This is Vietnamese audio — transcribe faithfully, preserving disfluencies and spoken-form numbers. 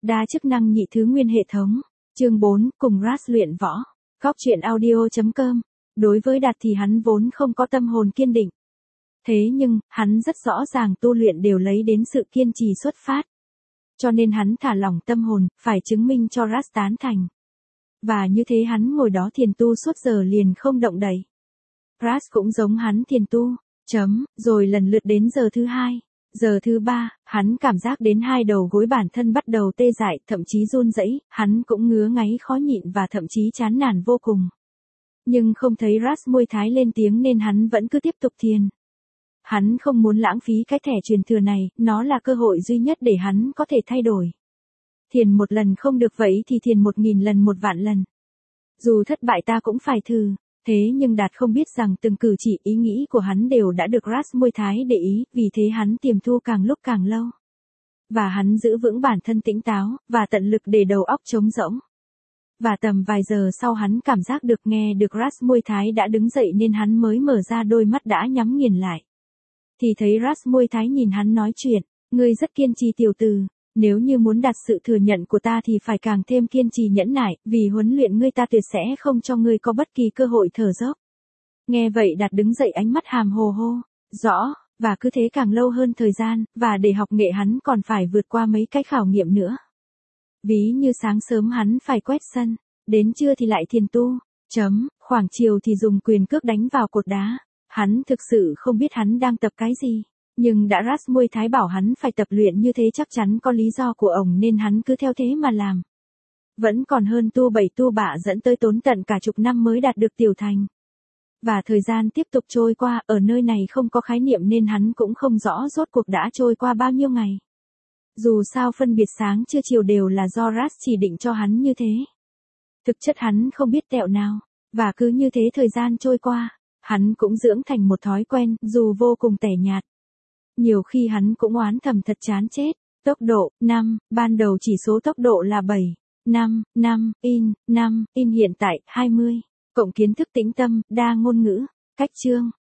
Đa chức năng nhị thứ nguyên hệ thống. Chương bốn, cùng Ras luyện võ. Góc truyện audio chấm com. Đối với Đạt thì hắn vốn không có tâm hồn kiên định. Thế nhưng, hắn rất rõ ràng tu luyện đều lấy đến sự kiên trì xuất phát. Cho nên hắn thả lỏng tâm hồn, phải chứng minh cho Ras tán thành. Và như thế hắn ngồi đó thiền tu suốt giờ liền không động đậy. Ras cũng giống hắn thiền tu, chấm, rồi lần lượt đến giờ thứ hai. Giờ thứ ba, hắn cảm giác đến hai đầu gối bản thân bắt đầu tê dại, thậm chí run rẩy, hắn cũng ngứa ngáy khó nhịn và thậm chí chán nản vô cùng. Nhưng không thấy Ras Muay Thái lên tiếng nên hắn vẫn cứ tiếp tục thiền. Hắn không muốn lãng phí cái thẻ truyền thừa này, nó là cơ hội duy nhất để hắn có thể thay đổi. Thiền một lần không được vậy thì thiền một nghìn lần một vạn lần. Dù thất bại ta cũng phải thử. Thế nhưng Đạt không biết rằng từng cử chỉ ý nghĩ của hắn đều đã được Ras Muay Thái để ý, vì thế hắn tiềm thu càng lúc càng lâu. Và hắn giữ vững bản thân tỉnh táo, và tận lực để đầu óc trống rỗng. Và tầm vài giờ sau hắn cảm giác được nghe được Ras Muay Thái đã đứng dậy nên hắn mới mở ra đôi mắt đã nhắm nghiền lại. Thì thấy Ras Muay Thái nhìn hắn nói chuyện, ngươi rất kiên trì tiểu tử. Nếu như muốn đạt sự thừa nhận của ta thì phải càng thêm kiên trì nhẫn nại, vì huấn luyện ngươi ta tuyệt sẽ không cho ngươi có bất kỳ cơ hội thở dốc. Nghe vậy Đạt đứng dậy ánh mắt hàm hồ hô, rõ, và cứ thế càng lâu hơn thời gian, và để học nghệ hắn còn phải vượt qua mấy cái khảo nghiệm nữa. Ví như sáng sớm hắn phải quét sân, đến trưa thì lại thiền tu, chấm, khoảng chiều thì dùng quyền cước đánh vào cột đá. Hắn thực sự không biết hắn đang tập cái gì. Nhưng đã Ras Muay Thái bảo hắn phải tập luyện như thế chắc chắn có lý do của ổng nên hắn cứ theo thế mà làm. Vẫn còn hơn tu bảy tu bạ dẫn tới tốn tận cả chục năm mới đạt được tiểu thành. Và thời gian tiếp tục trôi qua, ở nơi này không có khái niệm nên hắn cũng không rõ rốt cuộc đã trôi qua bao nhiêu ngày. Dù sao phân biệt sáng trưa chiều đều là do Ras chỉ định cho hắn như thế. Thực chất hắn không biết tẹo nào, và cứ như thế thời gian trôi qua, hắn cũng dưỡng thành một thói quen, dù vô cùng tẻ nhạt. Nhiều khi hắn cũng oán thầm thật chán chết. Tốc độ, năm, ban đầu chỉ số tốc độ là bảy, năm, năm, in, năm, in hiện tại, hai mươi. Cộng kiến thức tĩnh tâm, đa ngôn ngữ, cách chương.